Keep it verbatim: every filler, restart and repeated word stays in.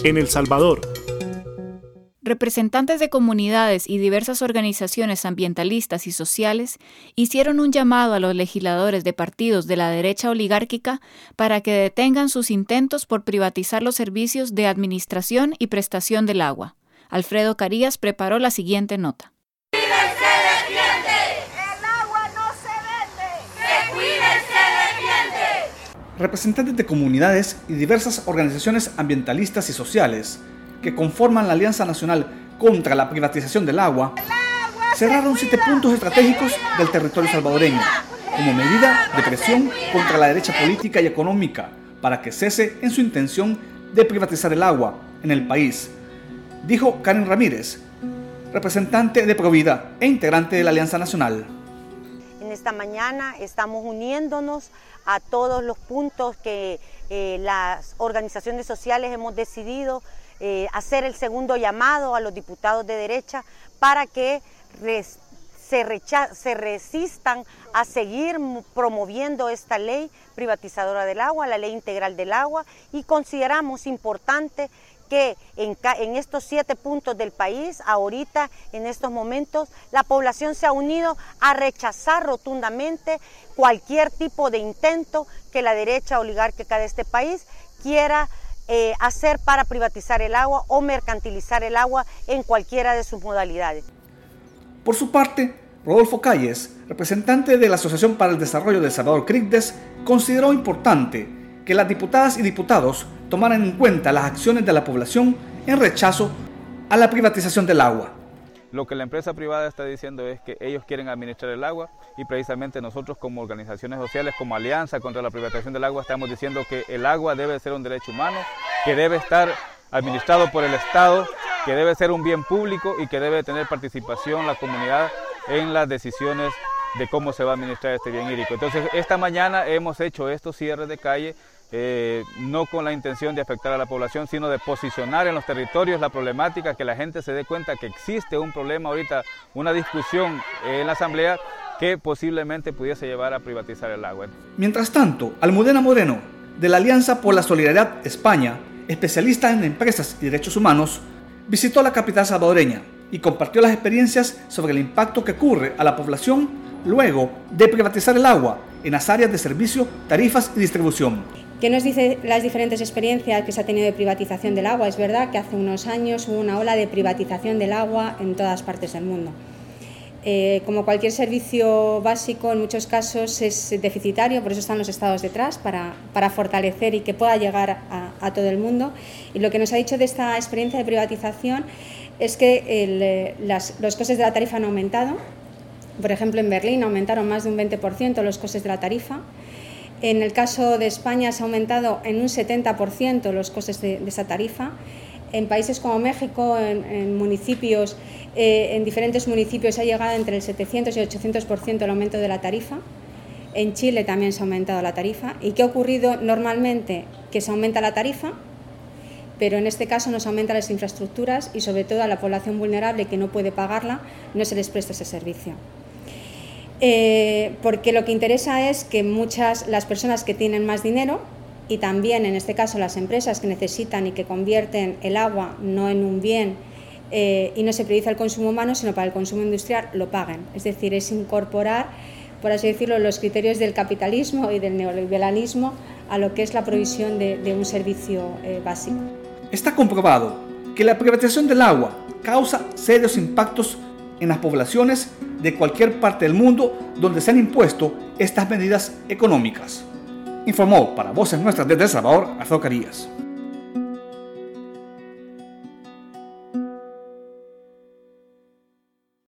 En El Salvador, representantes de comunidades y diversas organizaciones ambientalistas y sociales hicieron un llamado a los legisladores de partidos de la derecha oligárquica para que detengan sus intentos por privatizar los servicios de administración y prestación del agua. Alfredo Carías preparó la siguiente nota. Representantes de comunidades y diversas organizaciones ambientalistas y sociales que conforman la Alianza Nacional contra la Privatización del Agua cerraron siete puntos estratégicos del territorio salvadoreño como medida de presión contra la derecha política y económica para que cese en su intención de privatizar el agua en el país, dijo Karen Ramírez, representante de Provida e integrante de la Alianza Nacional. En esta mañana estamos uniéndonos a todos los puntos que eh, las organizaciones sociales hemos decidido eh, hacer el segundo llamado a los diputados de derecha para que res, se, recha, se resistan a seguir promoviendo esta ley privatizadora del agua, la ley integral del agua, y consideramos importante que en, en estos siete puntos del país, ahorita, en estos momentos, la población se ha unido a rechazar rotundamente cualquier tipo de intento que la derecha oligárquica de este país quiera eh, hacer para privatizar el agua o mercantilizar el agua en cualquiera de sus modalidades. Por su parte, Rodolfo Calles, representante de la Asociación para el Desarrollo de El Salvador, CRICDES, consideró importante que las diputadas y diputados tomaran en cuenta las acciones de la población en rechazo a la privatización del agua. Lo que la empresa privada está diciendo es que ellos quieren administrar el agua y precisamente nosotros como organizaciones sociales, como Alianza contra la Privatización del Agua, estamos diciendo que el agua debe ser un derecho humano, que debe estar administrado por el Estado, que debe ser un bien público y que debe tener participación la comunidad en las decisiones de cómo se va a administrar este bien hídrico. Entonces, esta mañana hemos hecho estos cierres de calle, eh, no con la intención de afectar a la población, sino de posicionar en los territorios la problemática, que la gente se dé cuenta que existe un problema ahorita, una discusión en la Asamblea que posiblemente pudiese llevar a privatizar el agua. Mientras tanto, Almudena Moreno, de la Alianza por la Solidaridad España, especialista en empresas y derechos humanos, visitó la capital salvadoreña y compartió las experiencias sobre el impacto que ocurre a la población luego de privatizar el agua en las áreas de servicio, tarifas y distribución. ¿Qué nos dice las diferentes experiencias que se ha tenido de privatización del agua? Es verdad que hace unos años hubo una ola de privatización del agua en todas partes del mundo. Eh, como cualquier servicio básico, en muchos casos es deficitario, por eso están los estados detrás, para, para fortalecer y que pueda llegar a, a todo el mundo. Y lo que nos ha dicho de esta experiencia de privatización es que el, las, los costes de la tarifa han aumentado. Por ejemplo, en Berlín aumentaron más de un veinte por ciento los costes de la tarifa. En el caso de España se ha aumentado en un setenta por ciento los costes de, de esa tarifa. En países como México, en, en municipios, eh, en diferentes municipios ha llegado entre el setecientos y el ochocientos por ciento el aumento de la tarifa. En Chile también se ha aumentado la tarifa. ¿Y qué ha ocurrido normalmente? Que se aumenta la tarifa, pero en este caso no se aumentan las infraestructuras y sobre todo a la población vulnerable que no puede pagarla no se les presta ese servicio. Eh, porque lo que interesa es que muchas, las personas que tienen más dinero y también en este caso las empresas que necesitan y que convierten el agua no en un bien eh, y no se prioriza el consumo humano sino para el consumo industrial, lo paguen. Es decir, es incorporar, por así decirlo, los criterios del capitalismo y del neoliberalismo a lo que es la provisión de, de un servicio eh, básico. Está comprobado que la privatización del agua causa serios impactos en las poblaciones de cualquier parte del mundo donde se han impuesto estas medidas económicas. Informó para Voces Nuestras desde El Salvador, Alfredo Carías.